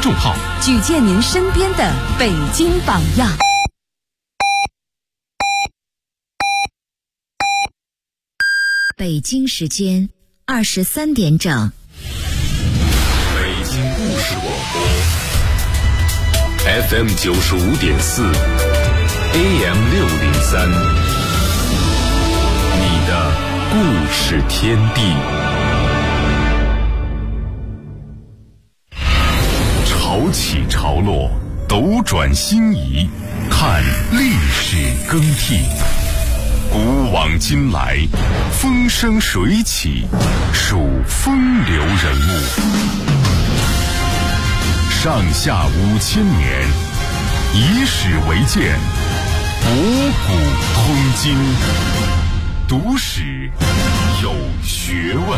众号， 举荐您身边的北京榜样。 北京时间23点整。 北京故事广播 FM 95.4 AM 603，你的故事天地。潮起潮落，斗转星移，看历史更替。古往今来，风生水起，数风流人物。上下5000年，以史为鉴，博古通今，读史有学问。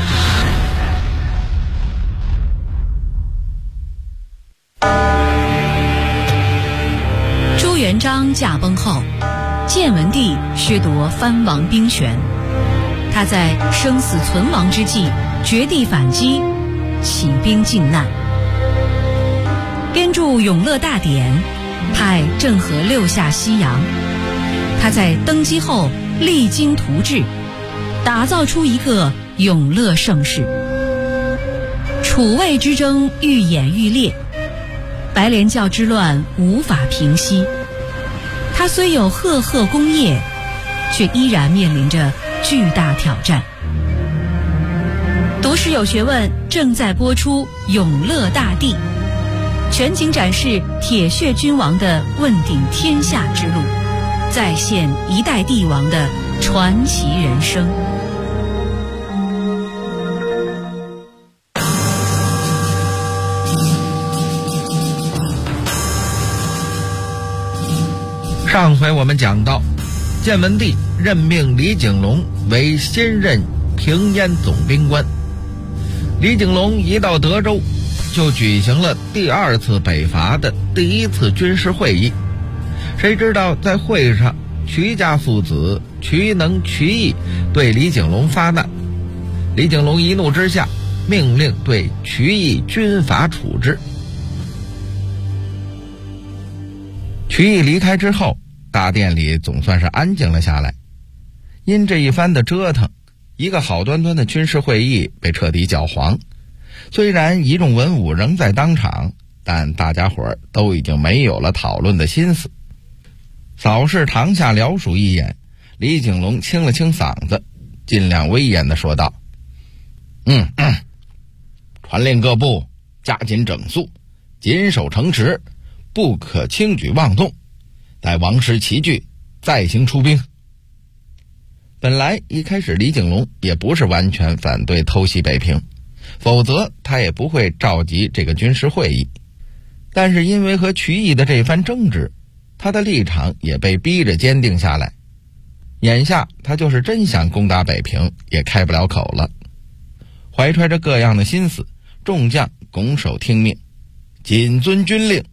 朱元璋驾崩后，建文帝削夺藩王兵权，他在生死存亡之际绝地反击，起兵靖难，编著《永乐大典》，派郑和6下西洋。他在登基后励精图治，打造出一个永乐盛世。楚魏之争愈演愈烈，白莲教之乱无法平息。他虽有赫赫功业，却依然面临着巨大挑战。读史有学问正在播出《永乐大帝》，全景展示铁血君王的问鼎天下之路，再现一代帝王的传奇人生。 上回我们讲到，建文帝任命李景隆为新任平燕总兵官。李景隆一到德州，就举行了第2次北伐的第1次军事会议。谁知道在会上，瞿家父子瞿能、瞿毅对李景隆发难。李景隆一怒之下，命令对瞿毅军法处置。瞿毅离开之后，大殿里总算是安静了下来。因这一番的折腾，一个好端端的军事会议被彻底搅黄。虽然一众文武仍在当场，但大家伙都已经没有了讨论的心思。扫视堂下僚属一眼，李景隆清了清嗓子，尽量威严地说道：传令各部加紧整肃，谨守城池，不可轻举妄动，待王师齐聚，再行出兵。本来一开始李景隆也不是完全反对偷袭北平，否则他也不会召集这个军事会议。但是因为和瞿毅的这番争执，他的立场也被逼着坚定下来。眼下他就是真想攻打北平，也开不了口了。怀揣着各样的心思，众将拱手听命，谨遵军令。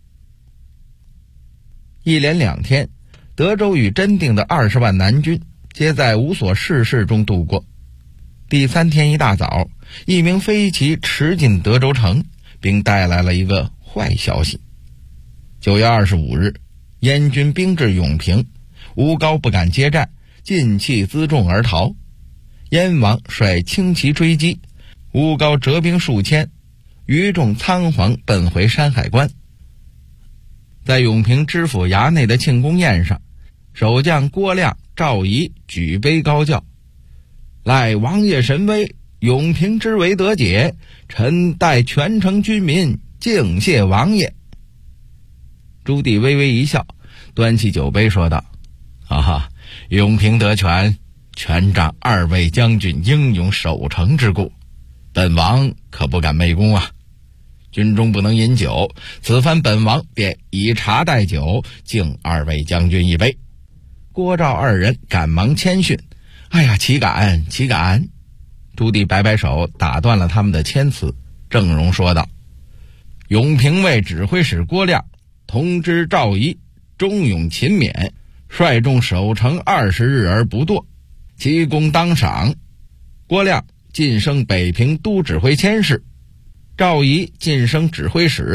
一连2天，德州与真定的20万南军皆在无所事事中度过。第3天一大早，一名飞骑驰进德州城，并带来了一个坏消息。9月25日，燕军兵至永平，吴高不敢接战，尽弃辎重而逃。燕王率轻骑追击，吴高折兵数千，余众仓皇奔回山海关。在永平知府衙内的庆功宴上，守将郭亮、赵仪举杯高叫：赖王爷神威，永平之围得解，臣代全城军民敬谢王爷。朱棣微微一笑，端起酒杯说道：永平得全，全仗2位将军英勇守城之故，本王可不敢昧功啊。军中不能饮酒，此番本王便以茶代酒，敬2位将军一杯。郭赵2人赶忙谦逊：岂敢岂敢。朱棣摆摆手，打断了他们的谦辞，郑容说道：永平卫指挥使郭亮通知赵仪忠勇勤勉，率众守城20日而不堕，其功当赏。郭亮晋升北平都指挥佥事，赵仪晋升指挥使，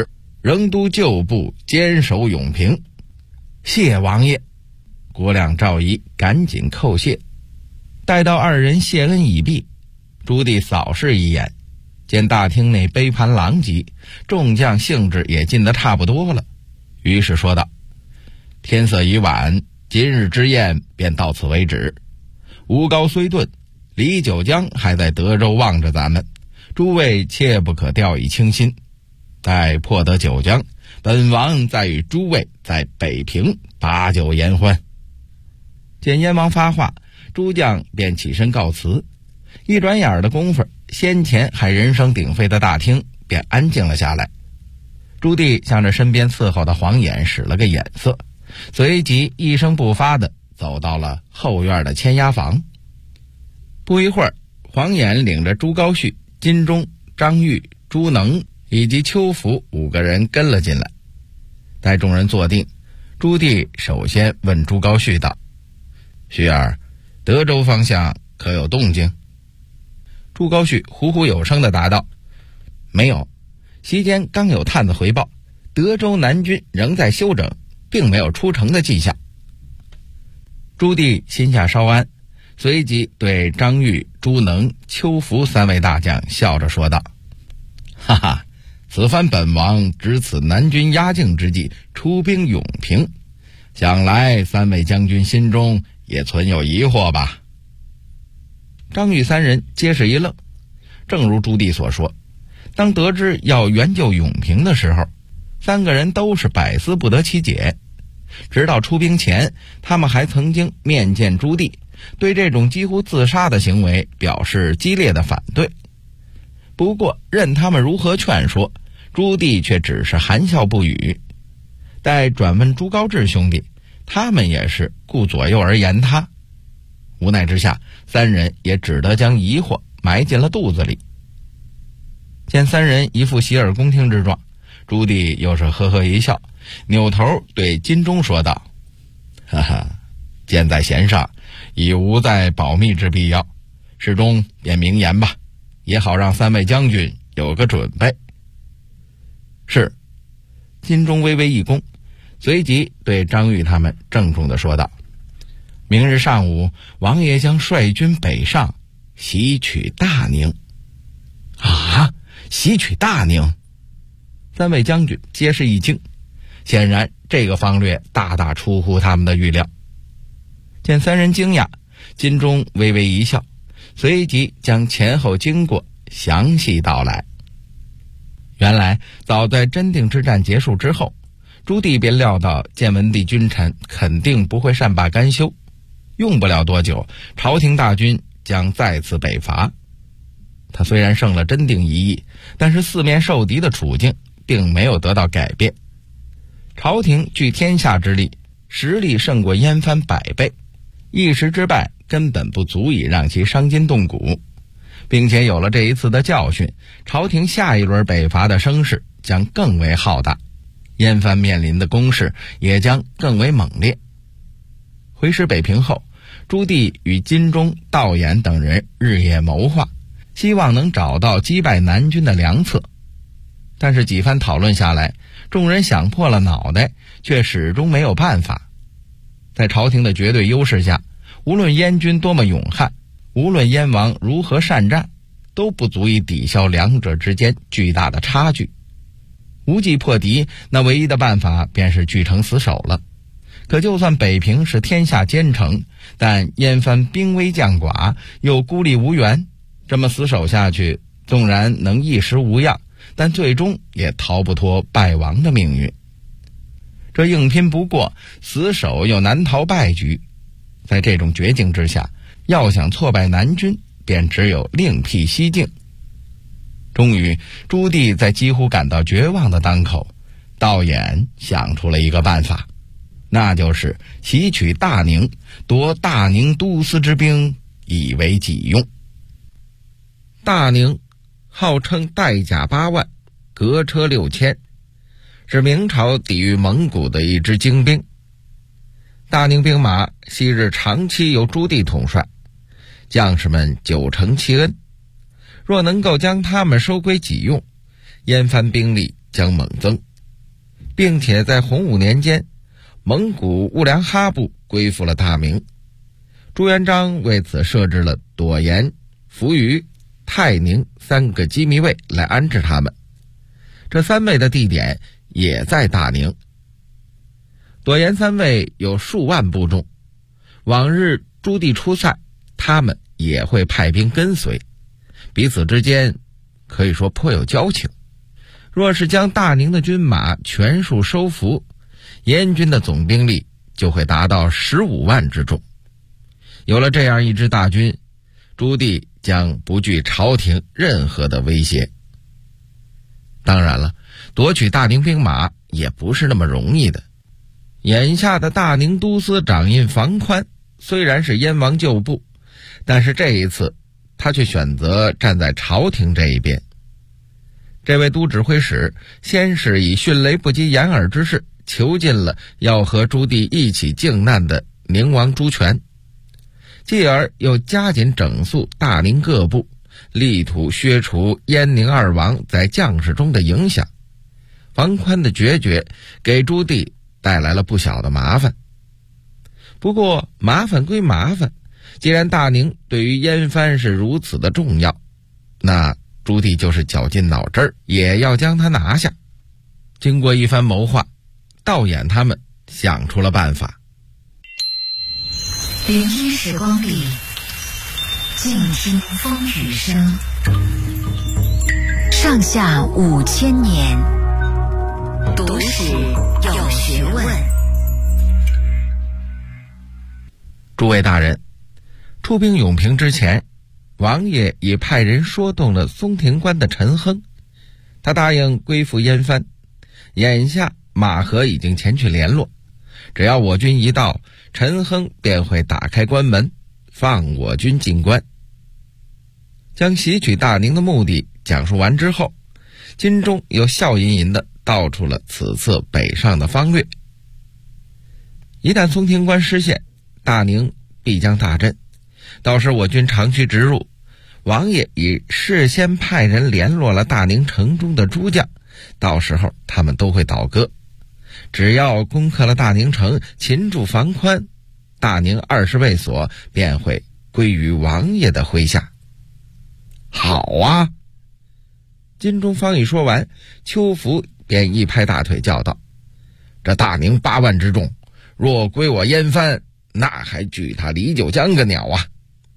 仍都旧部坚守永平。谢王爷。郭亮、赵仪赶紧叩谢。待到二人谢恩已毕，朱棣扫视一眼，见大厅内杯盘狼藉，众将兴致也尽得差不多了，于是说道：天色已晚，今日之宴便到此为止。吴高虽遁，李九江还在德州望着咱们，诸位切不可掉以轻心。待破得九江，本王再与诸位在北平把酒言欢。见燕王发话，诸将便起身告辞。一转眼的功夫，先前还人声鼎沸的大厅便安静了下来。朱棣向着身边伺候的黄衍使了个眼色，随即一声不发地走到了后院的签押房。不一会儿，黄衍领着朱高煦、金钟、张玉、朱能以及邱福5个人跟了进来。待众人坐定，朱棣首先问朱高煦道：煦儿，德州方向可有动静？朱高煦虎虎有声地答道：没有，席间刚有探子回报，德州南军仍在休整，并没有出城的迹象。朱棣心下稍安，随即对张玉、朱能、邱福3位大将笑着说道：哈哈，此番本王值此南军压境之际出兵永平，想来3位将军心中也存有疑惑吧。张玉3人皆是一愣，正如朱棣所说，当得知要援救永平的时候，3个人都是百思不得其解。直到出兵前，他们还曾经面见朱棣，对这种几乎自杀的行为表示激烈的反对。不过任他们如何劝说，朱棣却只是含笑不语。待转问朱高炽兄弟，他们也是顾左右而言他。无奈之下，3人也只得将疑惑埋进了肚子里。见3人一副洗耳恭听之状，朱棣又是呵呵一笑，扭头对金钟说道：哈哈，箭在弦上，已无再保密之必要，事中便明言吧，也好让3位将军有个准备。是。金钟微微一躬，随即对张玉他们郑重地说道：明日上午，王爷将率军北上，袭取大宁。啊，袭取大宁！3位将军皆是一惊，显然这个方略大大出乎他们的预料。见3人惊讶，金钟微微一笑，随即将前后经过详细道来。原来早在真定之战结束之后，朱棣便料到建文帝君臣肯定不会善罢甘休，用不了多久，朝廷大军将再次北伐。他虽然胜了真定一役，但是四面受敌的处境并没有得到改变。朝廷据天下之力，实力胜过燕藩100倍，一时之败根本不足以让其伤筋动骨，并且有了这一次的教训，朝廷下一轮北伐的声势将更为浩大，燕藩面临的攻势也将更为猛烈。回师北平后，朱棣与金钟、道衍等人日夜谋划，希望能找到击败南军的良策。但是几番讨论下来，众人想破了脑袋，却始终没有办法。在朝廷的绝对优势下，无论燕军多么勇悍，无论燕王如何善战，都不足以抵消两者之间巨大的差距。无计破敌，那唯一的办法便是据城死守了。可就算北平是天下坚城，但燕藩兵微将寡，又孤立无援，这么死守下去，纵然能一时无恙，但最终也逃不脱败亡的命运。这硬拼不过，死守又难逃败局。在这种绝境之下，要想挫败南军，便只有另辟蹊径。终于，朱棣在几乎感到绝望的当口，道衍想出了一个办法，那就是袭取大宁，夺大宁都司之兵，以为己用。大宁号称带甲8万，革车6000，是明朝抵御蒙古的一支精兵。大宁兵马昔日长期由朱棣统帅，将士们久承其恩，若能够将他们收归己用，燕藩兵力将猛增， 并且在洪武年间，蒙古兀良哈部归附了大明。朱元璋为此设置了朵颜、扶余、泰宁3个机密卫来安置他们，这3位的地点也在大宁。朵颜3位有数万部众，往日朱棣出塞，他们也会派兵跟随，彼此之间可以说颇有交情。若是将大宁的军马全数收服，燕军的总兵力就会达到15万之众。有了这样一支大军，朱棣将不惧朝廷任何的威胁。当然了，夺取大宁兵马也不是那么容易的。眼下的大宁都司掌印房宽虽然是燕王旧部，但是这一次他却选择站在朝廷这一边。这位都指挥使先是以迅雷不及掩耳之势囚禁了要和朱棣一起靖难的宁王朱权，继而又加紧整肃大宁各部，力图削除燕宁2王在将士中的影响。房宽的决绝给朱棣带来了不小的麻烦。不过麻烦归麻烦，既然大宁对于燕藩是如此的重要，那朱棣就是绞尽脑汁也要将他拿下。经过一番谋划，道衍他们想出了办法。 聆听时光里，静听风雨声。上下5000年，读史有学问。 诸位大人，出兵永平之前，王爷已派人说动了松亭关的陈亨，他答应归附燕藩。眼下马和已经前去联络，只要我军一到，陈亨便会打开关门，放我军进关。将袭取大宁的目的讲述完之后，金钟又笑吟吟地道出了此次北上的方略。一旦松亭关失陷，大宁必将大震，到时我军长驱直入。王爷已事先派人联络了大宁城中的诸将，到时候他们都会倒戈。只要攻克了大宁城，擒住房宽，大宁20卫所便会归于王爷的麾下。好啊！金钟方一说完，邱福便一拍大腿叫道：这大宁8万之众，若归我燕藩，那还惧他李九江个鸟啊！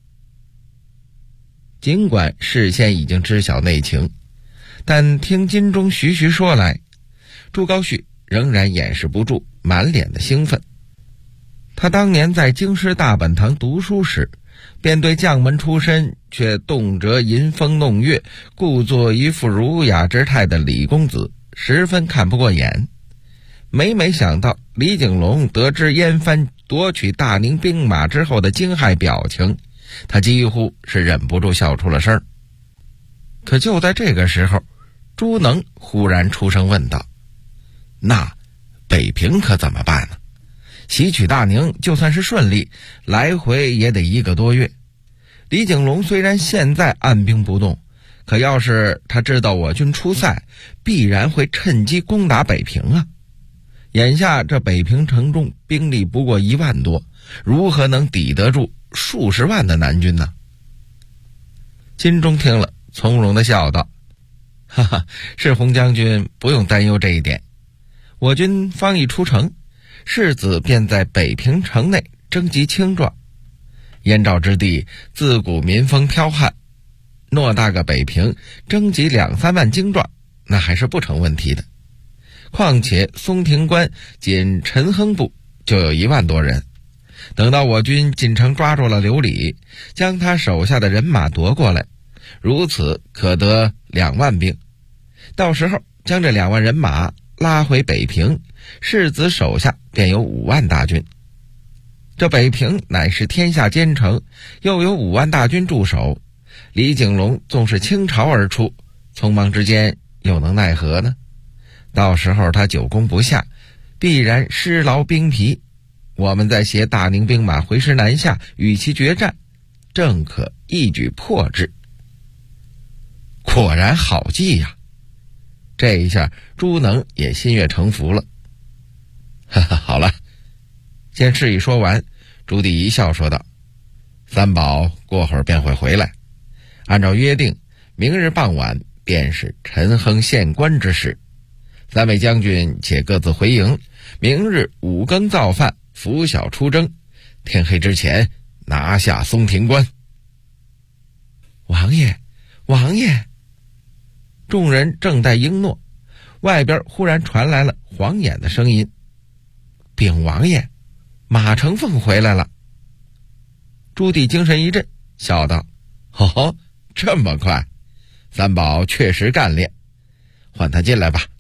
尽管事先已经知晓内情，但听金钟徐徐说来，朱高煦仍然掩饰不住满脸的兴奋。他当年在京师大本堂读书时，便对将门出身却动辄吟风弄月，故作一副儒雅之态的李公子十分看不过眼。每想到李景龙得知燕藩夺取大宁兵马之后的惊骇表情，他几乎是忍不住笑出了声。可就在这个时候，朱能忽然出声问道：那北平可怎么办呢？袭取大宁就算是顺利，来回也得1个多月。李景龙虽然现在按兵不动，可要是他知道我军出塞，必然会趁机攻打北平啊。眼下这北平城中兵力不过1万多，如何能抵得住数十万的南军呢？金钟听了，从容地笑道：哈哈，是洪将军不用担忧这一点。我军方一出城，世子便在北平城内征集青壮。燕赵之地自古民风剽悍，偌大个北平征集2-3万精壮，那还是不成问题的。况且松亭关仅陈亨部就有1万多人，等到我军进城抓住了刘礼，将他手下的人马夺过来，如此可得2万兵。到时候将这2万人马拉回北平，世子手下便有5万大军。这北平乃是天下坚城，又有5万大军驻守，李景龙纵是倾巢而出，匆忙之间又能奈何呢？到时候他久攻不下，必然失劳兵疲，我们再携大宁兵马回师南下，与其决战，正可一举破之。果然好计呀！ 这一下朱能也心悦诚服了。哈哈，好了。见事已说完，朱棣一笑说道：三宝过会儿便会回来，按照约定，明日傍晚便是陈亨献官之时。三位将军且各自回营，明日5更造饭，拂晓出征，天黑之前拿下松亭关。王爷，王爷！众人正待应诺，外边忽然传来了黄衍的声音：禀王爷，马承凤回来了。朱棣精神一振，笑道：哦，这么快，三宝确实干练，换他进来吧。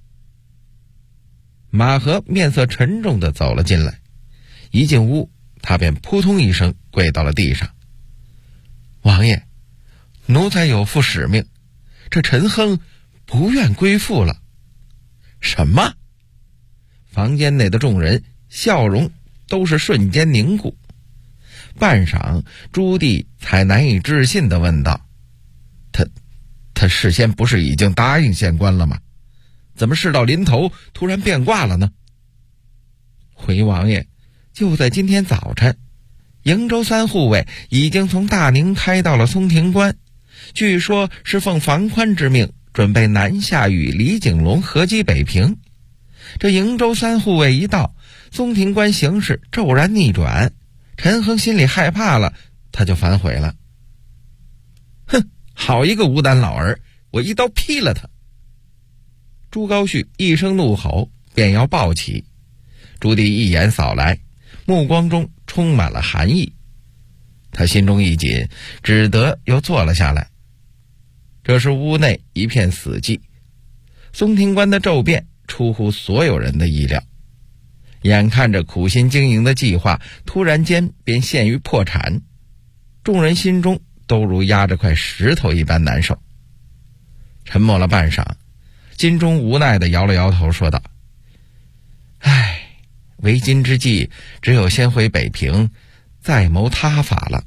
马和面色沉重地走了进来，一进屋，他便扑通一声跪到了地上：王爷，奴才有负使命，这陈亨不愿归附了。什么？房间内的众人笑容都是瞬间凝固，半晌，朱棣才难以置信地问道：他事先不是已经答应献官了吗？怎么事到临头突然变卦了呢？回王爷，就在今天早晨，营州3护卫已经从大宁开到了松亭关，据说是奉房宽之命，准备南下与李景龙合击北平。这营州3护卫一到，松亭关形势骤然逆转，陈亨心里害怕了，他就反悔了。哼，好一个无胆老儿，我一刀劈了他！朱高煦一声怒吼，便要抱起。朱棣一眼扫来，目光中充满了寒意。他心中一紧，只得又坐了下来。这时屋内一片死寂，松亭关的骤变出乎所有人的意料。眼看着苦心经营的计划突然间便陷于破产，众人心中都如压着块石头一般难受。沉默了半晌，金钟无奈地摇了摇头说道：唉，为今之计，只有先回北平，再谋他法了。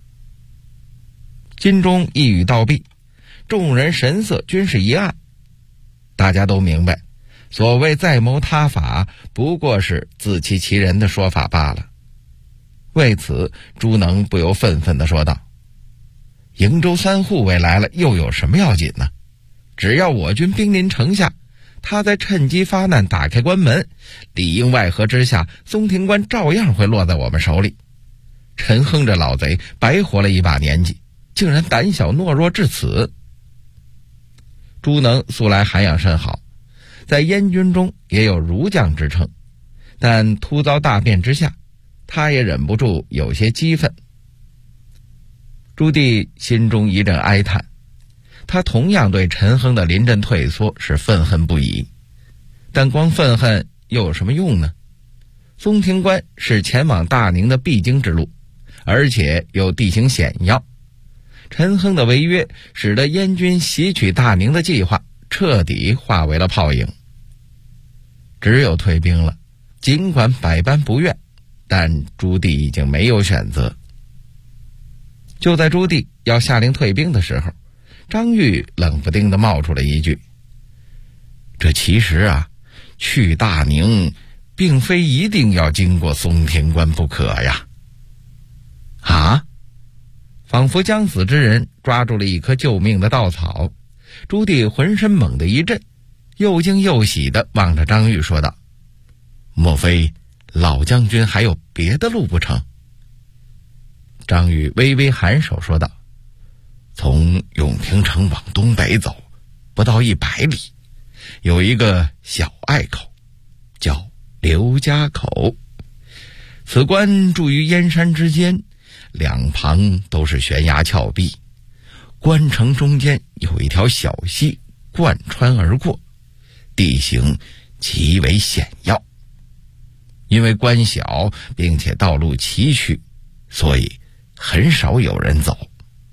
金钟一语道毕，众人神色均是一暗。大家都明白，所谓再谋他法，不过是自欺欺人的说法罢了。为此，朱能不由愤愤地说道：营州3护卫来了，又有什么要紧呢？只要我军兵临城下，他再趁机发难，打开关门，里应外合之下，松亭关照样会落在我们手里。陈亨这老贼白活了一把年纪，竟然胆小懦弱至此。朱能素来涵养甚好，在燕军中也有儒将之称，但突遭大变之下，他也忍不住有些激愤。朱棣心中一阵哀叹，他同样对陈亨的临阵退缩是愤恨不已，但光愤恨又有什么用呢？松亭关是前往大宁的必经之路，而且有地形险要。陈亨的违约使得燕军袭取大宁的计划彻底化为了泡影。只有退兵了，尽管百般不愿，但朱棣已经没有选择。就在朱棣要下令退兵的时候，张玉冷不丁地冒出了一句：这其实啊，去大宁并非一定要经过松亭关不可呀。啊！仿佛将死之人抓住了一棵救命的稻草，朱棣浑身猛地一震，又惊又喜地望着张玉说道：莫非老将军还有别的路不成？张玉微微颔首说道：从永平城往东北走，不到100里，有一个小隘口，叫刘家口。此关筑于燕山之间，两旁都是悬崖峭壁，关城中间有一条小溪贯穿而过，地形极为险要。因为关小并且道路崎岖，所以很少有人走。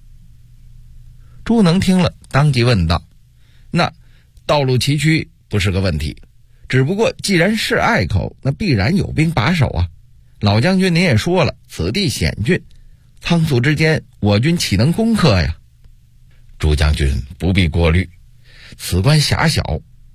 朱能听了当即问道：那道路崎岖不是个问题，只不过既然是隘口，那必然有兵把守啊。老将军您也说了，此地险峻，仓促之间我军岂能攻克呀？朱将军不必过虑，此关狭小，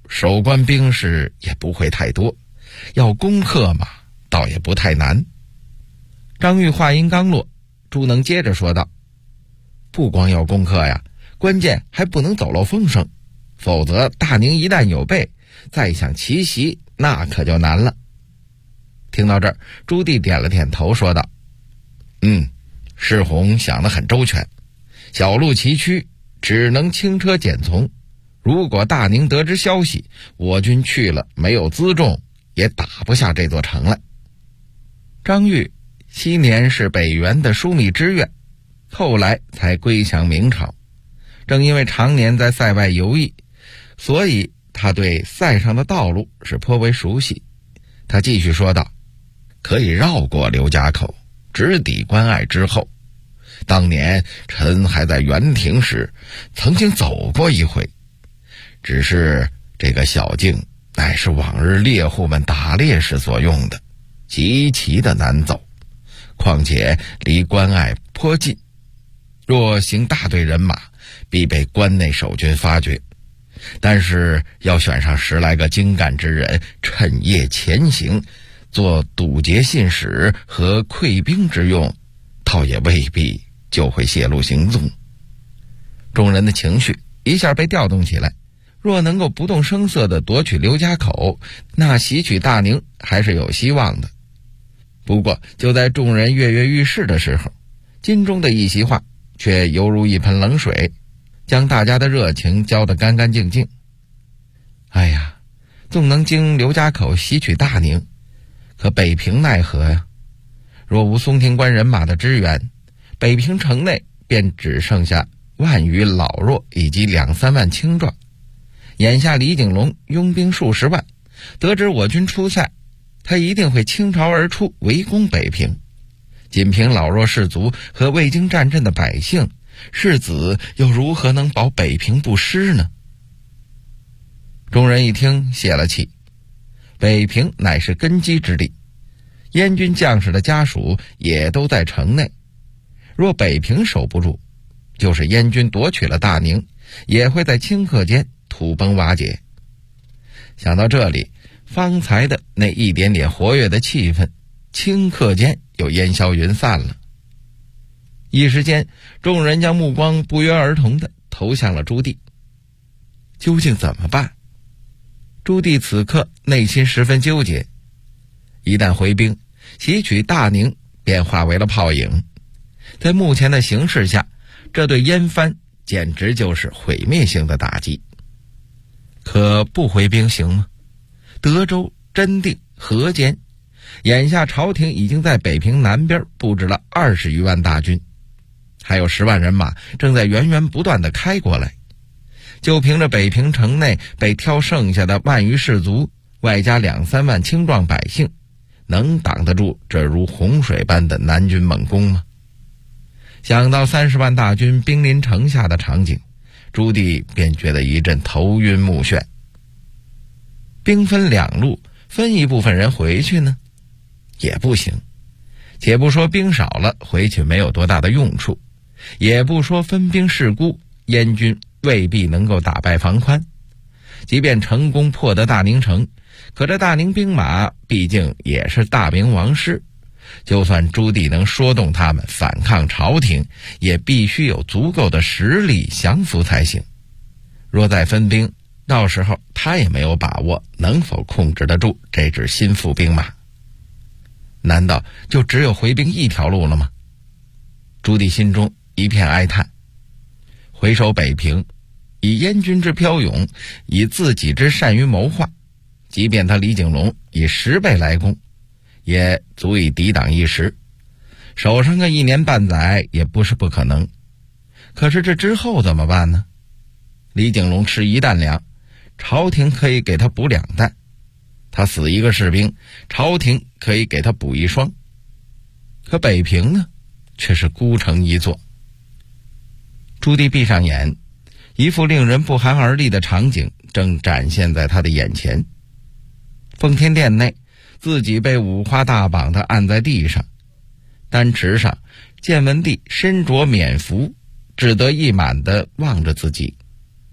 守关兵士也不会太多，要攻克嘛，倒也不太难。张玉话音刚落，朱能接着说道：不光要攻克呀，关键还不能走漏风声，否则大宁一旦有备，再想奇袭那可就难了。听到这儿，朱棣点了点头说道：世宏想得很周全，小路崎岖，只能轻车简从。如果大宁得知消息，我军去了没有辎重，也打不下这座城来。张玉昔年是北元的枢密知院，后来才归降明朝。正因为常年在塞外游弋，所以他对塞上的道路是颇为熟悉。他继续说道：可以绕过刘家口，直抵关隘之后。当年臣还在元廷时，曾经走过一回，只是这个小径乃是往日猎户们打猎时所用的，极其的难走，况且离关隘颇近，若行大队人马，必被关内守军发觉。但是要选上10来个精干之人，趁夜前行，做堵截信使和溃兵之用，倒也未必就会泄露行踪。众人的情绪一下被调动起来，若能够不动声色地夺取刘家口，那袭取大宁还是有希望的。不过就在众人跃跃欲试的时候，金钟的一席话却犹如一盆冷水，将大家的热情浇得干干净净。哎呀，纵能经刘家口袭取大宁，可北平奈何呀？若无松亭关人马的支援，北平城内便只剩下万余老弱以及2、3万轻壮。眼下李景龙拥兵数十万，得知我军出塞，他一定会倾巢而出围攻北平。仅凭老弱士卒和未经战阵的百姓，世子又如何能保北平不失呢？众人一听泄了气，北平乃是根基之地，燕军将士的家属也都在城内，若北平守不住，就是燕军夺取了大宁，也会在顷刻间土崩瓦解。想到这里，方才的那一点点活跃的气氛，顷刻间又烟消云散了。一时间，众人将目光不约而同地投向了朱棣。究竟怎么办？朱棣此刻内心十分纠结。一旦回兵，袭取大宁便化为了泡影。在目前的形势下，这对燕藩简直就是毁灭性的打击。可不回兵行吗？德州、真定、河间，眼下朝廷已经在北平南边布置了20余万大军，还有10万人马正在源源不断地开过来。就凭着北平城内被挑剩下的万余士卒，外加2、3万轻壮百姓，能挡得住这如洪水般的南军猛攻吗？想到30万大军兵临城下的场景，朱棣便觉得一阵头晕目眩。兵分2路，分一部分人回去呢，也不行。且不说兵少了，回去没有多大的用处，也不说分兵势孤，燕军未必能够打败房宽。即便成功破得大宁城，可这大宁兵马毕竟也是大明王师，就算朱棣能说动他们反抗朝廷，也必须有足够的实力降服才行。若再分兵，到时候他也没有把握能否控制得住这支心腹兵马。难道就只有回兵一条路了吗？朱棣心中一片哀叹。回守北平，以燕军之骠勇，以自己之善于谋划，即便他李景龙以10倍来攻，也足以抵挡一时，守上个1年半载也不是不可能。可是这之后怎么办呢？李景龙吃1担粮，朝廷可以给他补2担，他死一个士兵，朝廷可以给他补1双。可北平呢，却是孤城一座。朱棣闭上眼，一副令人不寒而栗的场景正展现在他的眼前。奉天殿内，自己被五花大绑地按在地上，丹池上建文帝身着冕服，志得意满地望着自己。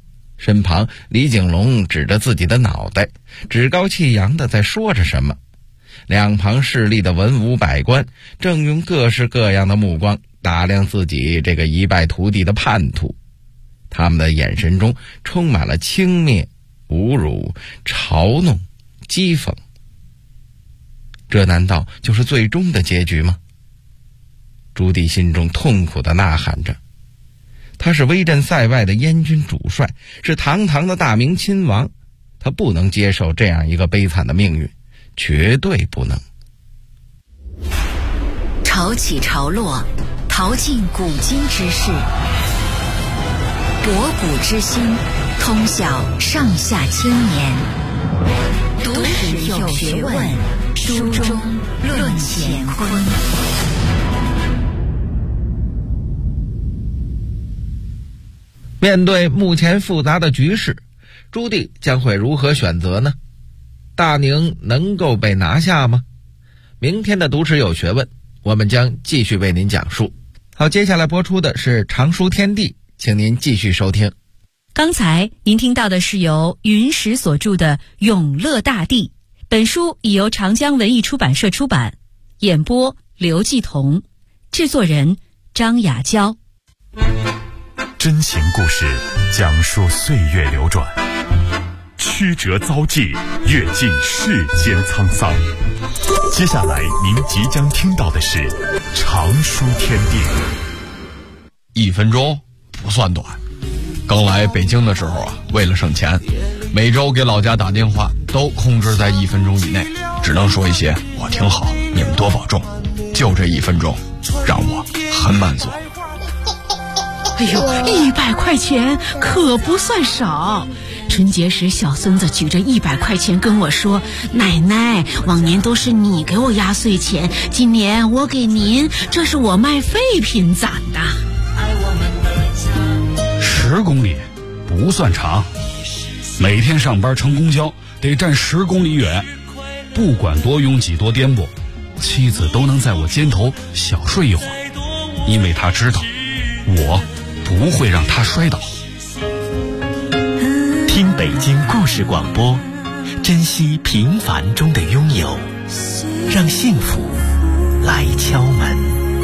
身旁李景龙指着自己的脑袋，趾高气扬地在说着什么。两旁势力的文武百官正用各式各样的目光打量自己这个一败涂地的叛徒，他们的眼神中充满了轻蔑、侮辱、嘲弄、讥讽。这难道就是最终的结局吗？朱棣心中痛苦地呐喊着，他是威震塞外的燕军主帅，是堂堂的大明亲王，他不能接受这样一个悲惨的命运，绝对不能。 潮起潮落，淘尽古今之事，博古之今，通晓上下千年，读史有学问，书中论乾坤。 面对目前复杂的局势，朱棣将会如何选择呢？大宁能够被拿下吗？明天的读史有学问，我们将继续为您讲述。好，接下来播出的是常书天地，请您继续收听。 刚才您听到的是由云石所著的《永乐大帝》，本书已由长江文艺出版社出版，演播刘继同，制作人张雅娇。 真情故事讲述岁月流转，曲折遭际，阅尽世间沧桑。接下来您即将听到的是常书天地。 1分钟不算短。刚来北京的时候啊，为了省钱，每周给老家打电话都控制在1分钟以内，只能说一些我挺好，你们多保重。就这1分钟，让我很满足。 哎呦，100块钱可不算少。春节时小孙子举着100块钱跟我说，奶奶，往年都是你给我压岁钱，今年我给您，这是我卖废品攒的。 10公里不算长，每天上班乘公交得站10公里远，不管多拥挤多颠簸，妻子都能在我肩头小睡一会儿，因为她知道我不会让她摔倒。 听北京故事广播，珍惜平凡中的拥有，让幸福来敲门。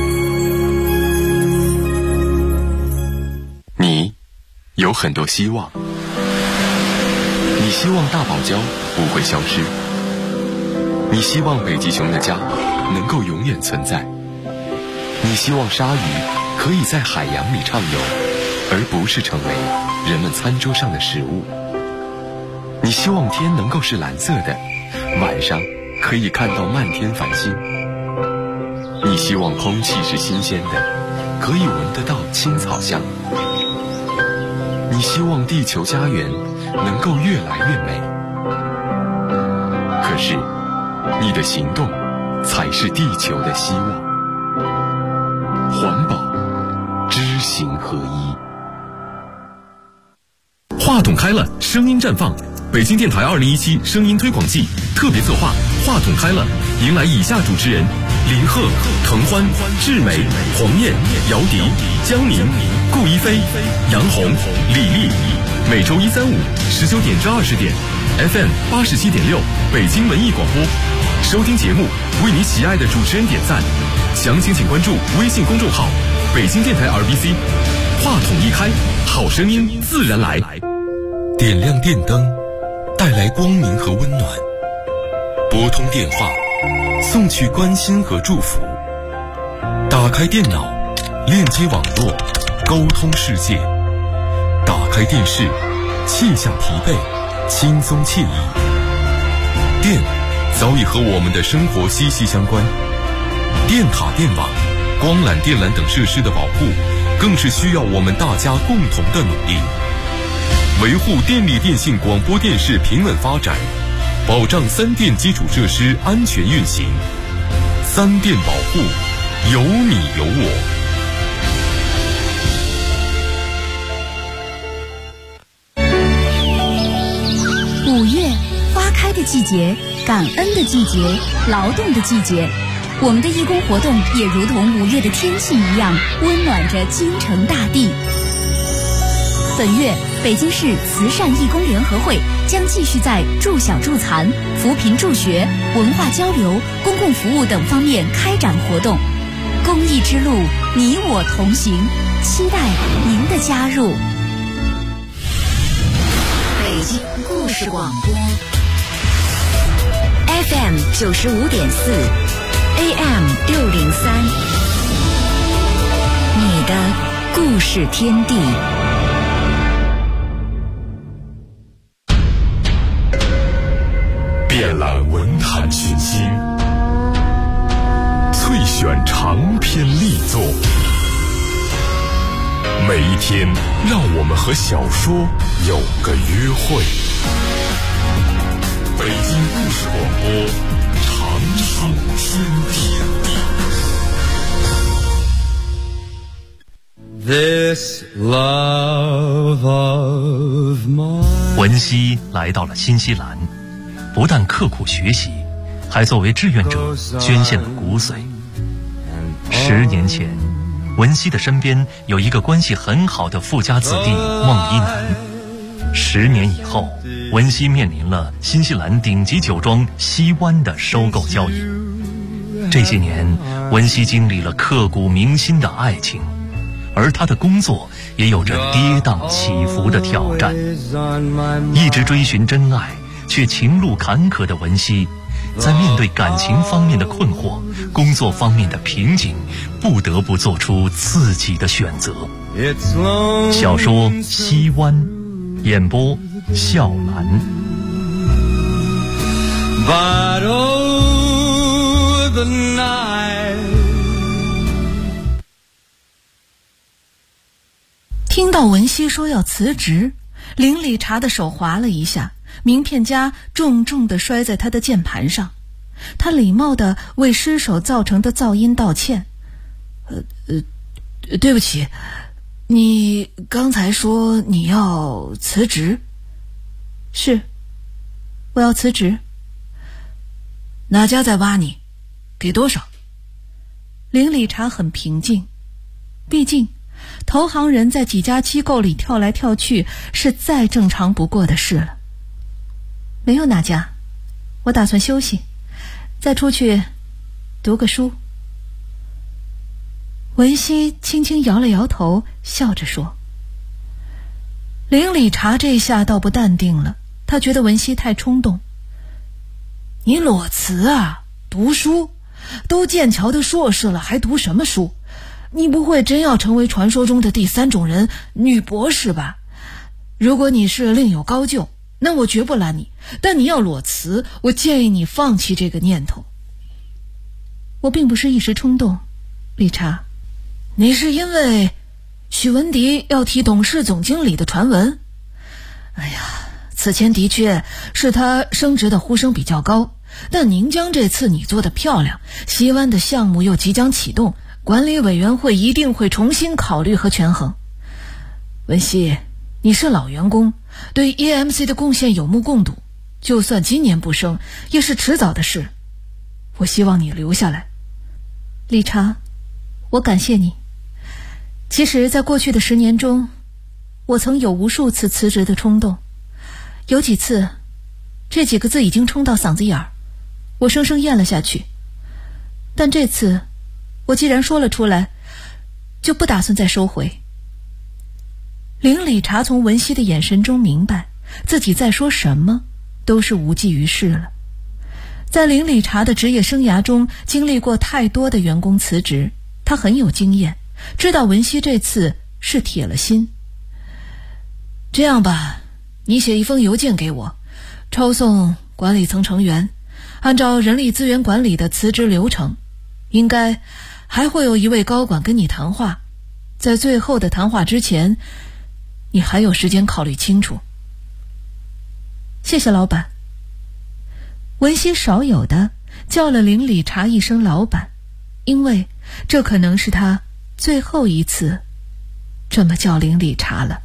你有很多希望，你希望大堡礁不会消失，你希望北极熊的家能够永远存在，你希望鲨鱼可以在海洋里畅游，而不是成为人们餐桌上的食物。你希望天能够是蓝色的，晚上可以看到漫天繁星。你希望空气是新鲜的，可以闻得到青草香。你希望地球家园能够越来越美，可是你的行动才是地球的希望。环保，知行合一。 话筒开了，声音绽放。北京电台2017声音推广季特别策划话筒开了，迎来以下主持人：林鹤、滕欢、志美、黄燕、姚笛、江宁、顾一飞、杨红、李丽。每周1、3、5 19点至20点 ，FM 87.6北京文艺广播。收听节目，为你喜爱的主持人点赞。详情请关注微信公众号“北京电台 RBC”。话筒一开，好声音自然来。 点亮电灯，带来光明和温暖；拨通电话，送去关心和祝福；打开电脑，链接网络，沟通世界；打开电视，卸下疲惫，轻松惬意。电早已和我们的生活息息相关，电塔、电网、光缆、电缆等设施的保护，更是需要我们大家共同的努力。维护电力电信广播电视平稳发展，保障3电基础设施安全运行。3电保护，有你有我。 5月，花开的季节，感恩的季节，劳动的季节。我们的义工活动也如同5月的天气一样，温暖着京城大地。 本月，北京市慈善义工联合会将继续在助小助残、扶贫助学、文化交流、公共服务等方面开展活动。公益之路，你我同行，期待您的加入。 北京故事广播 FM 95.4 AM 603，你的故事天地。 遍览文坛群星，萃选长篇力作，每一天让我们和小说有个约会。北京故事广播，长长天地。 This love of mine。 文熙来到了新西兰，不但刻苦学习，还作为志愿者捐献了骨髓。10年前，文熙的身边有一个关系很好的富家子弟孟一楠。10年以后，文熙面临了新西兰顶级酒庄西湾的收购交易。这些年，文熙经历了刻骨铭心的爱情，而他的工作也有着跌宕起伏的挑战。一直追寻真爱却情路坎坷的文熙，在面对感情方面的困惑、工作方面的瓶颈，不得不做出自己的选择。小说《西湾》，演播笑兰。 But oh, the night。 听到文熙说要辞职，林理查的手滑了一下，名片夹重重地摔在他的键盘上。他礼貌地为失手造成的噪音道歉。对不起，你刚才说你要辞职？是，我要辞职。哪家在挖你？给多少？林理查很平静，毕竟投行人在几家机构里跳来跳去是再正常不过的事了。没有哪家，我打算休息，再出去读个书。文熙轻轻摇了摇头，笑着说。林理查这下倒不淡定了，他觉得文熙太冲动。你裸辞啊？读书？都剑桥的硕士了，还读什么书？你不会真要成为传说中的第3种人女博士吧？如果你是另有高就，那我绝不拦你，但你要裸辞，我建议你放弃这个念头。我并不是一时冲动，理查。你是因为许文迪要提董事总经理的传闻？哎呀，此前的确是他升职的呼声比较高，但宁江这次你做得漂亮，西湾的项目又即将启动，管理委员会一定会重新考虑和权衡。文熙，你是老员工，对 EMC 的贡献有目共睹，就算今年不升，也是迟早的事。我希望你留下来。理查，我感谢你。其实在过去的10年中，我曾有无数次辞职的冲动，有几次这几个字已经冲到嗓子眼儿，我生生咽了下去。但这次我既然说了出来，就不打算再收回。林理查从文熙的眼神中明白，自己再说什么都是无济于事了。在林理查的职业生涯中经历过太多的员工辞职，他很有经验，知道文熙这次是铁了心。这样吧，你写一封邮件给我，抄送管理层成员，按照人力资源管理的辞职流程，应该还会有一位高管跟你谈话，在最后的谈话之前，你还有时间考虑清楚。谢谢老板。文熙少有的叫了林理查一声老板，因为这可能是他最后一次这么叫林理查了。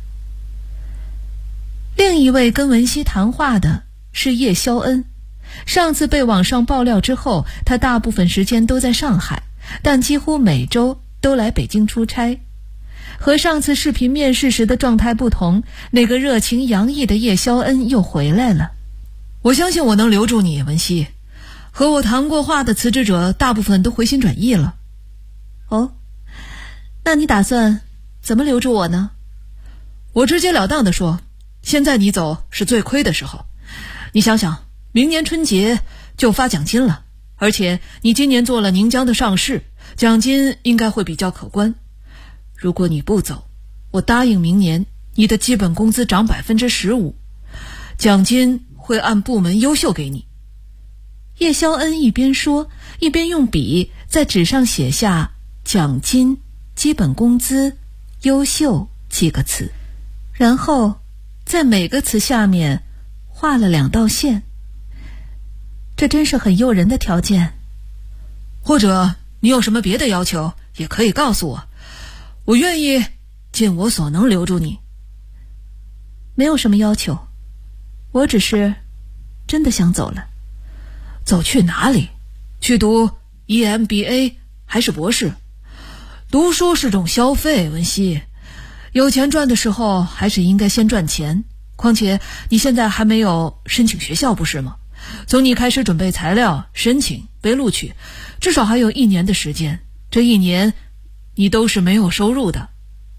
另一位跟文熙谈话的是叶肖恩，上次被网上爆料之后，他大部分时间都在上海，但几乎每周都来北京出差。 和上次视频面试时的状态不同，那个热情洋溢的叶肖恩又回来了。我相信我能留住你，文熙。和我谈过话的辞职者大部分都回心转意了。 哦，那你打算怎么留住我呢？ 我直截了当地说，现在你走是最亏的时候。你想想，明年春节就发奖金了，而且你今年做了宁江的上市，奖金应该会比较可观。如果你不走，我答应明年你的基本工资涨 15%， 奖金会按部门优秀给你。 叶肖恩一边说，一边用笔在纸上写下奖金、基本工资、优秀几个词，然后在每个词下面画了2道线。这真是很诱人的条件。 或者你有什么别的要求也可以告诉我，我愿意尽我所能留住你。 没有什么要求，我只是真的想走了。 走去哪里？去读 EMBA 还是博士？读书是种消费，文熙。有钱赚的时候还是应该先赚钱。况且你现在还没有申请学校不是吗？从你开始准备材料、申请、被录取，至少还有1年的时间。这1年你都是没有收入的。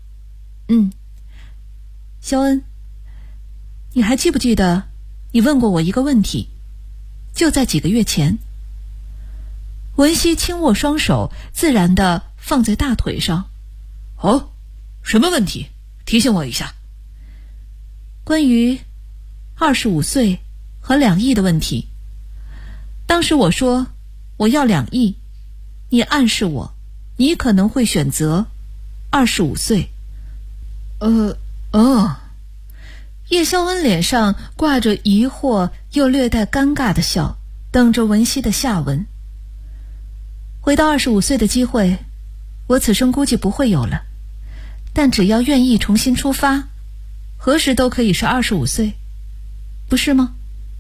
肖恩，你还记不记得你问过我一个问题？就在几个月前。文熙轻握双手，自然地放在大腿上。 哦，什么问题？提醒我一下。 关于25岁和2亿的问题。当时我说我要2亿，你暗示我你可能会选择25岁。叶肖恩脸上挂着疑惑又略带尴尬的笑，等着文熙的下文。回到25岁的机会，我此生估计不会有了，但只要愿意重新出发，何时都可以是25岁，不是吗？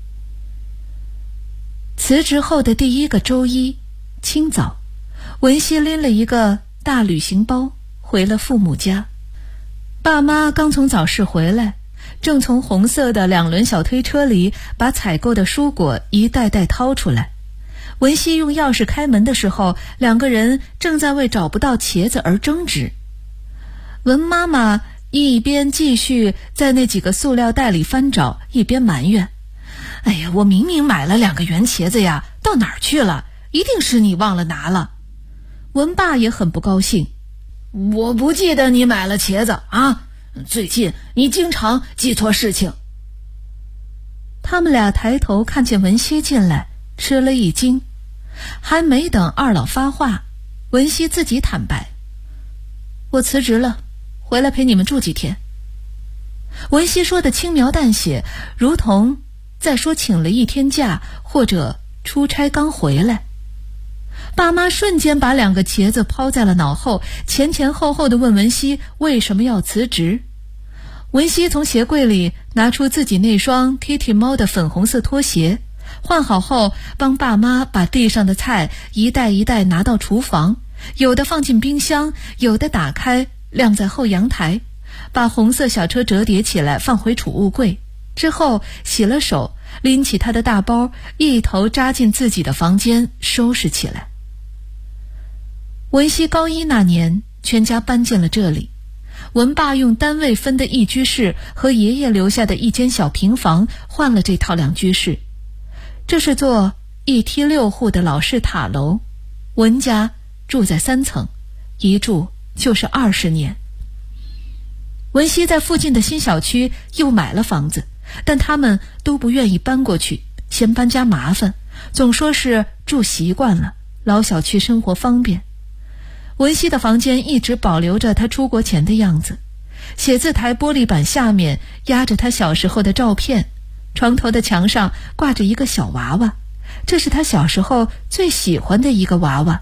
辞职后的第1个周一清早，文熙拎了一个大旅行包回了父母家。爸妈刚从早市回来，正从红色的2轮小推车里把采购的蔬果一袋袋掏出来。文熙用钥匙开门的时候，2个人正在为找不到茄子而争执。文妈妈一边继续在那几个塑料袋里翻找，一边埋怨：哎呀，我明明买了2个圆茄子呀，到哪儿去了？一定是你忘了拿了。文爸也很不高兴： 我不记得你买了茄子啊，最近你经常记错事情。 他们俩抬头看见文熙进来，吃了一惊。还没等二老发话，文熙自己坦白：我辞职了，回来陪你们住几天。文熙说的轻描淡写，如同在说请了1天假，或者出差刚回来。爸妈瞬间把2个茄子抛在了脑后，前前后后地问文熙为什么要辞职。文熙从鞋柜里拿出自己那双 Kitty 猫的粉红色拖鞋，换好后帮爸妈把地上的菜一袋一袋拿到厨房，有的放进冰箱，有的打开晾在后阳台，把红色小车折叠起来放回储物柜，之后洗了手，拎起他的大包，一头扎进自己的房间收拾起来。文熙高1那年，全家搬进了这里。文爸用单位分的1居室和爷爷留下的1间小平房换了这套2居室。这是座1梯6户的老式塔楼，文家住在3层，一住就是20年。文熙在附近的新小区又买了房子，但他们都不愿意搬过去，嫌搬家麻烦，总说是住习惯了，老小区生活方便。文熙的房间一直保留着他出国前的样子，写字台玻璃板下面压着他小时候的照片，床头的墙上挂着一个小娃娃，这是他小时候最喜欢的一个娃娃。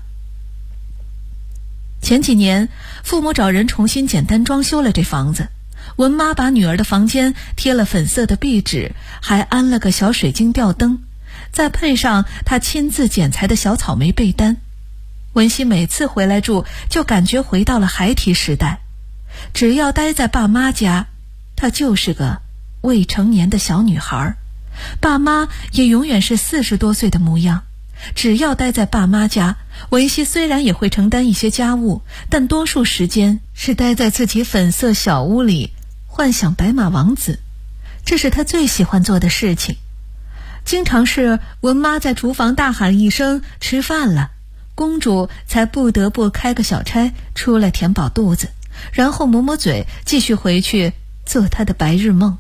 前几年，父母找人重新简单装修了这房子，文妈把女儿的房间贴了粉色的壁纸，还安了个小水晶吊灯，再配上她亲自剪裁的小草莓被单。文熙每次回来住，就感觉回到了孩提时代。 只要待在爸妈家，她就是个未成年的小女孩，爸妈也永远是40多岁的模样。只要待在爸妈家，文熙虽然也会承担一些家务，但多数时间是待在自己粉色小屋里幻想白马王子，这是她最喜欢做的事情。经常是文妈在厨房大喊一声吃饭了，公主才不得不开个小差出来填饱肚子，然后抹抹嘴继续回去做她的白日梦。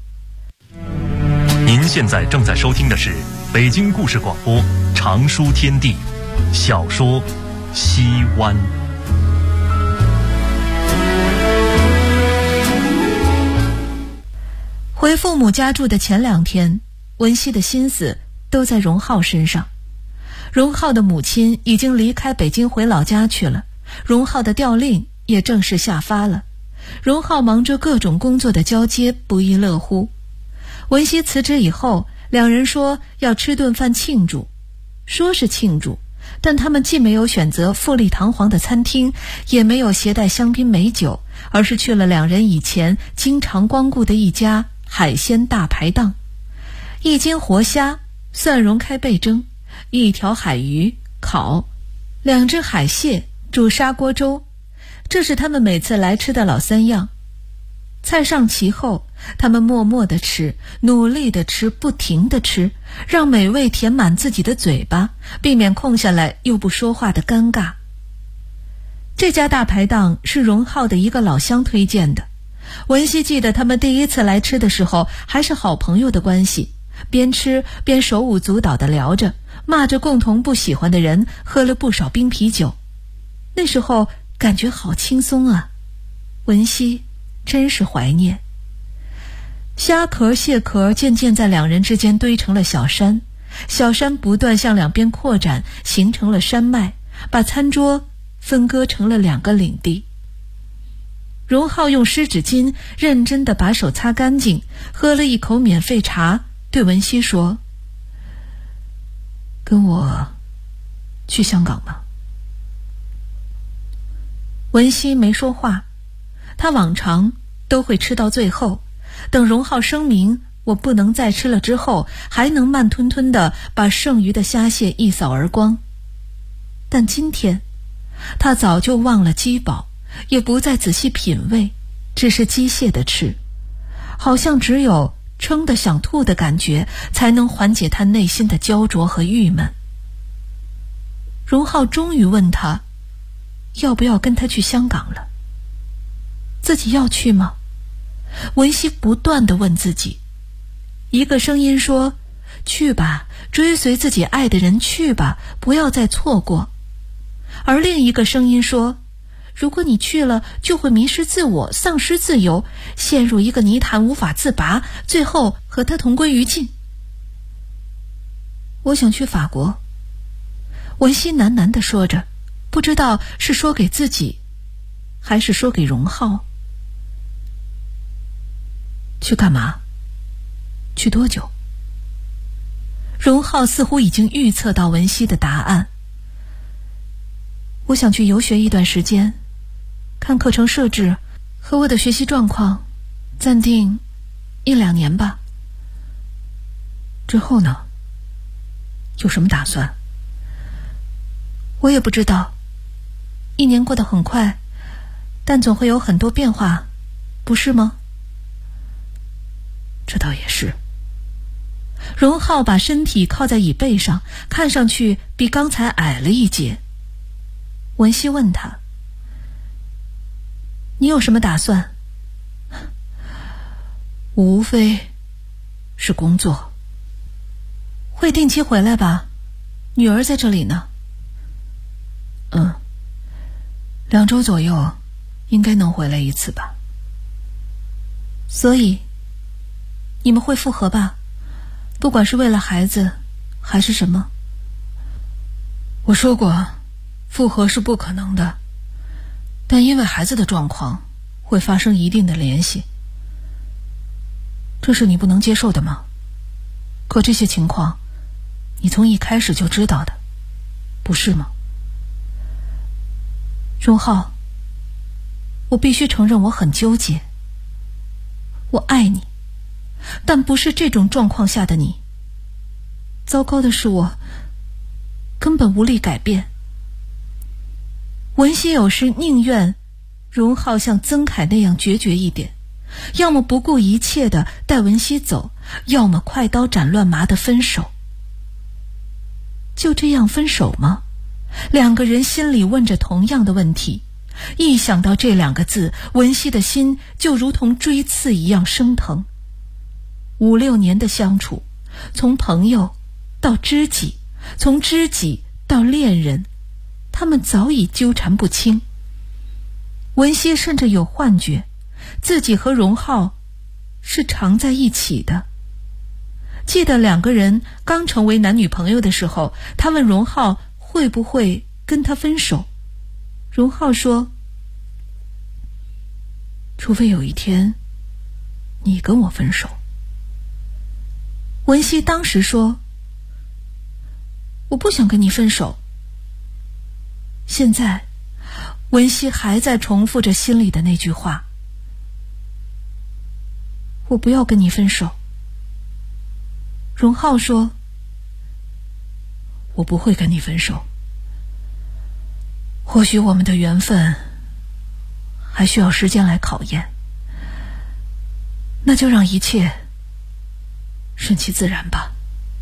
您现在正在收听的是北京故事广播长书天地小说《西湾》。 回父母家住的前2天，文熙的心思都在荣浩身上。荣浩的母亲已经离开北京回老家去了，荣浩的调令也正式下发了。荣浩忙着各种工作的交接，不亦乐乎。文熙辞职以后，两人说要吃顿饭庆祝。说是庆祝，但他们既没有选择富丽堂皇的餐厅，也没有携带香槟美酒，而是去了两人以前经常光顾的一家海鲜大排档。1斤活虾，蒜蓉开背蒸，1条海鱼烤，2只海蟹煮砂锅粥，这是他们每次来吃的老3样。菜上齐后，他们默默地吃，努力地吃，不停地吃，让美味填满自己的嘴巴，避免空下来又不说话的尴尬。这家大排档是荣浩的一个老乡推荐的。文熙记得他们第一次来吃的时候还是好朋友的关系，边吃边手舞足蹈地聊着，骂着共同不喜欢的人，喝了不少冰啤酒。那时候感觉好轻松啊，文熙真是怀念。虾壳蟹壳渐渐在两人之间堆成了小山，小山不断向两边扩展，形成了山脉，把餐桌分割成了2个领地。荣浩用湿纸巾认真地把手擦干净，喝了一口免费茶，对文熙说：跟我去香港吧。文熙没说话，他往常都会吃到最后，等荣浩声明我不能再吃了之后，还能慢吞吞地把剩余的虾蟹一扫而光。但今天他早就忘了饥饱，也不再仔细品味，只是机械地吃，好像只有撑得想吐的感觉才能缓解他内心的焦灼和郁闷。荣浩终于问他要不要跟他去香港了。自己要去吗？文熙不断地问自己。一个声音说：去吧，追随自己爱的人去吧，不要再错过。而另一个声音说：如果你去了，就会迷失自我，丧失自由，陷入一个泥潭无法自拔，最后和他同归于尽。我想去法国，文熙喃喃地说着，不知道是说给自己还是说给荣浩。去干嘛？去多久？荣浩似乎已经预测到文熙的答案。我想去游学一段时间，看课程设置和我的学习状况，暂定1-2年吧。之后呢？有什么打算？我也不知道。1年过得很快，但总会有很多变化，不是吗？这倒也是。荣浩把身体靠在椅背上，看上去比刚才矮了一截。文熙问他：你有什么打算？无非是工作。会定期回来吧？女儿在这里呢。2周左右应该能回来一次吧。所以你们会复合吧？不管是为了孩子还是什么。我说过复合是不可能的，但因为孩子的状况会发生一定的联系。这是你不能接受的吗？可这些情况你从一开始就知道的，不是吗？荣浩， 我必须承认我很纠结。我爱你，但不是这种状况下的你。糟糕的是我根本无力改变。文熙有时宁愿荣浩像曾凯那样决绝一点，要么不顾一切地带文熙走，要么快刀斩乱麻地分手。就这样分手吗？两个人心里问着同样的问题，一想到这两个字，文熙的心就如同锥刺一样生疼。5、6年的相处，从朋友到知己，从知己到恋人，他们早已纠缠不清。文熙甚至有幻觉，自己和荣浩是常在一起的。记得两个人刚成为男女朋友的时候，他问荣浩会不会跟他分手。荣浩说，除非有一天你跟我分手。文熙当时说，我不想跟你分手。现在文熙还在重复着心里的那句话，我不要跟你分手。荣浩说，我不会跟你分手，或许我们的缘分还需要时间来考验，那就让一切顺其自然吧。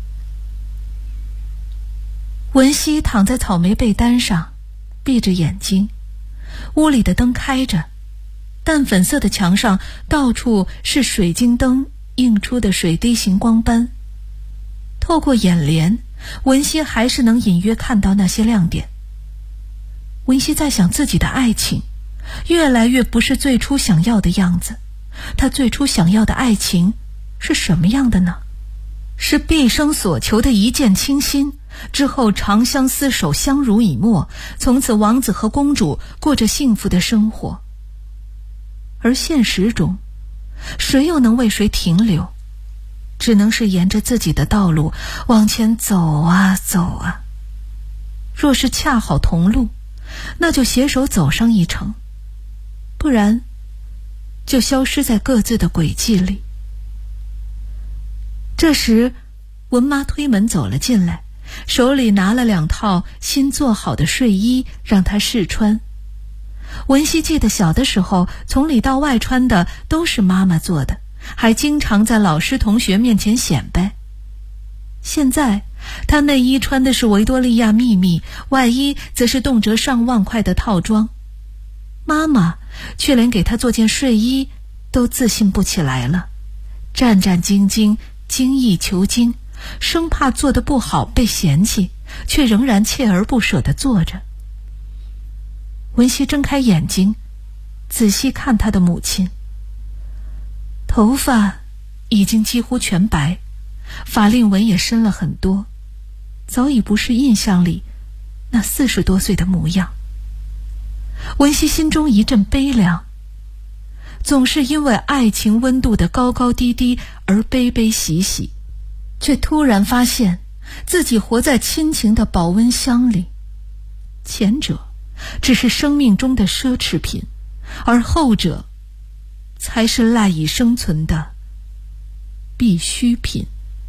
文熙躺在草莓被单上，闭着眼睛，屋里的灯开着，淡粉色的墙上到处是水晶灯映出的水滴形光斑。透过眼帘，文熙还是能隐约看到那些亮点。文熙在想自己的爱情，越来越不是最初想要的样子。他最初想要的爱情是什么样的呢？是毕生所求的一见倾心，之后长相厮守，相濡以沫，从此王子和公主过着幸福的生活。而现实中，谁又能为谁停留？只能是沿着自己的道路往前走啊走啊。若是恰好同路，那就携手走上一程，不然就消失在各自的轨迹里。这时文妈推门走了进来，手里拿了2套新做好的睡衣让她试穿。文熙记得小的时候从里到外穿的都是妈妈做的，还经常在老师同学面前显摆。现在她内衣穿的是维多利亚秘密，外衣则是动辄上万块的套装。妈妈却连给她做件睡衣都自信不起来了，战战兢兢，精益求精，生怕做得不好被嫌弃，却仍然锲而不舍地做着。文熙睁开眼睛，仔细看她的母亲，头发已经几乎全白，法令纹也深了很多，早已不是印象里那40多岁的模样。文熙心中一阵悲凉，总是因为爱情温度的高高低低而悲悲喜喜，却突然发现自己活在亲情的保温箱里。前者只是生命中的奢侈品，而后者才是赖以生存的必需品。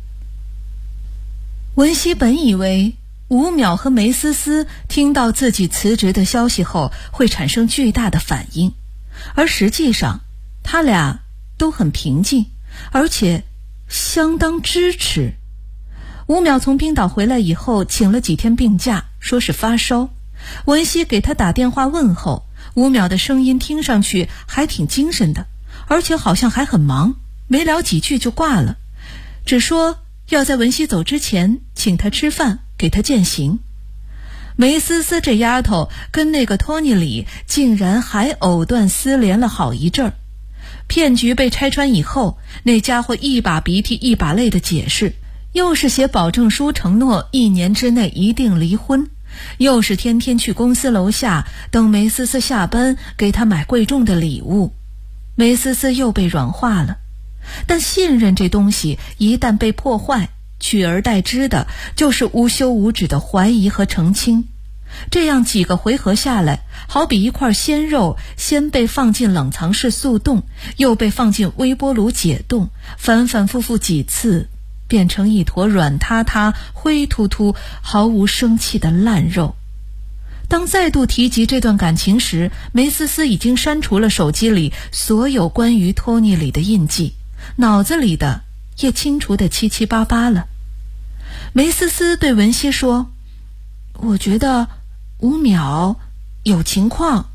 文熙本以为吴淼和梅思思听到自己辞职的消息后会产生巨大的反应，而实际上他俩都很平静，而且相当支持。吴淼从冰岛回来以后请了几天病假，说是发烧。文熙给他打电话问候，吴淼的声音听上去还挺精神的，而且好像还很忙，没聊几句就挂了，只说要在文熙走之前请他吃饭，给他饯行。梅思思这丫头跟那个托尼里竟然还藕断丝连了好一阵儿。骗局被拆穿以后，那家伙一把鼻涕一把泪的解释，又是写保证书承诺1年之内一定离婚，又是天天去公司楼下等梅思思下班给她买贵重的礼物。梅思思又被软化了，但信任这东西一旦被破坏，取而代之的就是无休无止的怀疑和澄清。 这样几个回合下来，好比一块鲜肉先被放进冷藏室速冻，又被放进微波炉解冻，反反复复几次，变成一坨软塌塌、灰突突、毫无生气的烂肉。当再度提及这段感情时，梅思思已经删除了手机里所有关于托尼里的印记，脑子里的也清除得七七八八了。梅思思对文熙说：“我觉得5秒有情况。”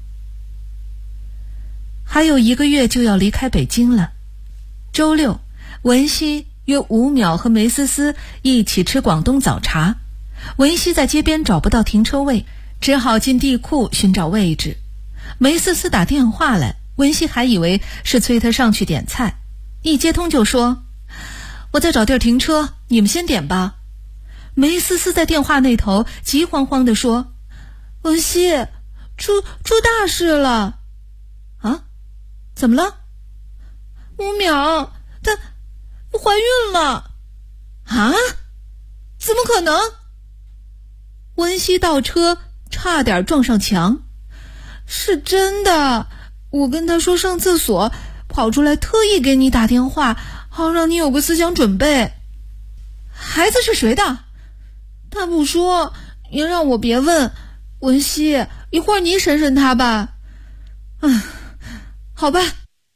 还有1个月就要离开北京了。周六，文熙约5秒和梅思思一起吃广东早茶。文熙在街边找不到停车位，只好进地库寻找位置。梅思思打电话来，文熙还以为是催他上去点菜，一接通就说：“我在找地儿停车，你们先点吧。”梅思思在电话那头急慌慌地说：“文熙，出大事了！”啊？怎么了？5秒，她怀孕了！啊？怎么可能？文熙倒车，差点撞上墙。是真的，我跟她说上厕所，跑出来特意给你打电话，好让你有个思想准备。孩子是谁的？他不说，也让我别问。文熙，一会儿你审审他吧。好吧。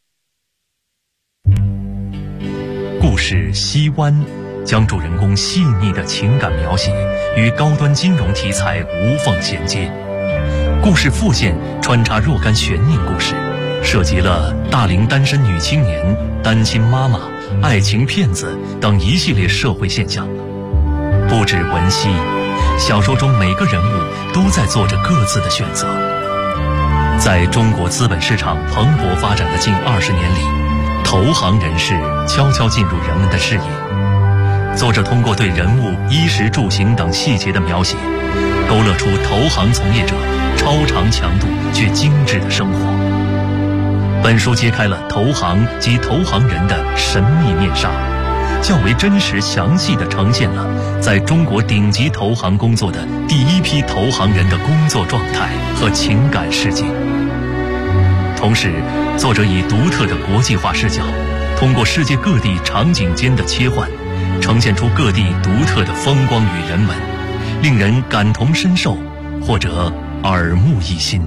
故事《西湾》将主人公细腻的情感描写与高端金融题材无缝衔接。故事副线穿插若干悬念故事，涉及了大龄单身女青年、单亲妈妈、爱情骗子等一系列社会现象。不止文熙，小说中每个人物都在做着各自的选择。在中国资本市场蓬勃发展的近20年里，投行人士悄悄进入人们的视野。作者通过对人物衣食住行等细节的描写，勾勒出投行从业者超长强度却精致的生活。本书揭开了投行及投行人的神秘面纱，较为真实详细地呈现了在中国顶级投行工作的第一批投行人的工作状态和情感世界。同时，作者以独特的国际化视角，通过世界各地场景间的切换，呈现出各地独特的风光与人文，令人感同身受或者耳目一新。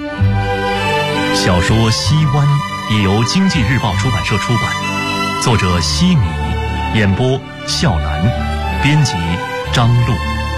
小说《西湾》也由经济日报出版社出版，作者西米，演播笑兰，编辑张璐。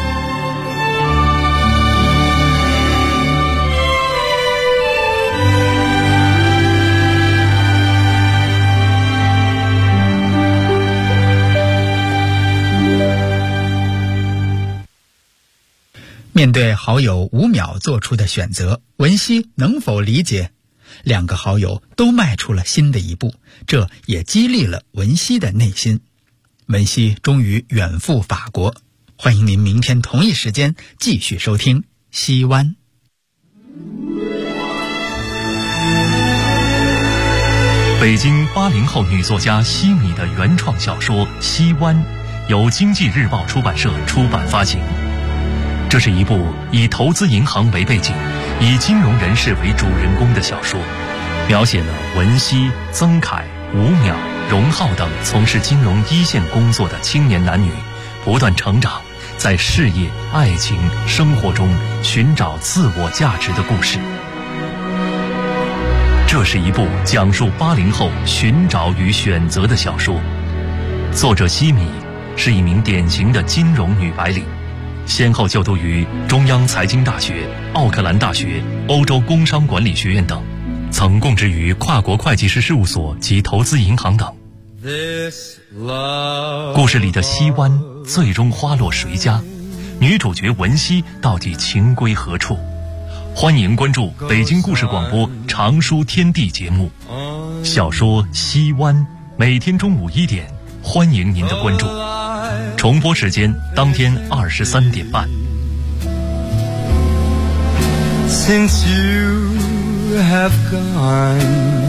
面对好友5秒做出的选择，文熙能否理解？2个好友都迈出了新的一步，这也激励了文熙的内心。文熙终于远赴法国，欢迎您明天同一时间继续收听《西湾》。 北京80后女作家西米的原创小说《西湾》，由经济日报出版社出版发行。这是一部以投资银行为背景，以金融人士为主人公的小说，描写了文熙、曾凯、5秒、荣浩等从事金融一线工作的青年男女不断成长，在事业、爱情、生活中寻找自我价值的故事。这是一部讲述80后寻找与选择的小说。作者西米是一名典型的金融女白领，先后就读于中央财经大学、奥克兰大学、欧洲工商管理学院等，曾供职于跨国会计师事务所及投资银行等。故事里的西湾最终花落谁家？女主角文熙到底情归何处？欢迎关注北京故事广播长书天地节目，小说《西湾》，每天中午1点，欢迎您的关注。重播时间当天23点半。 Since you have gone,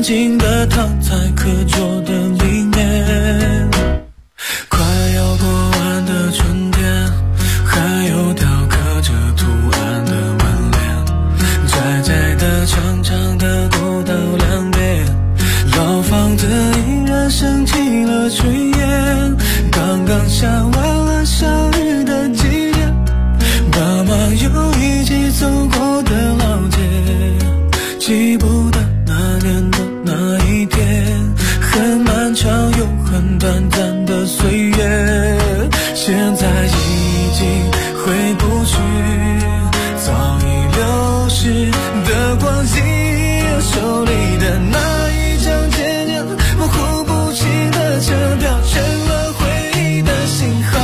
静地躺在课桌的里面，快要过完的春天，还有雕刻着图案的门帘，窄窄的长长的过道两边，老房子依然升起了炊烟，刚刚下完了小雨的季节，爸妈又一起走过的老街，记不得那年的那一天，很漫长又很短暂的岁月，现在已经回不去早已流逝的光阴，手里的那一张渐渐模糊不清的车票，成了回忆的信号。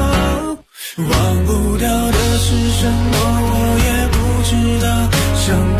忘不掉的是什么，我也不知道。想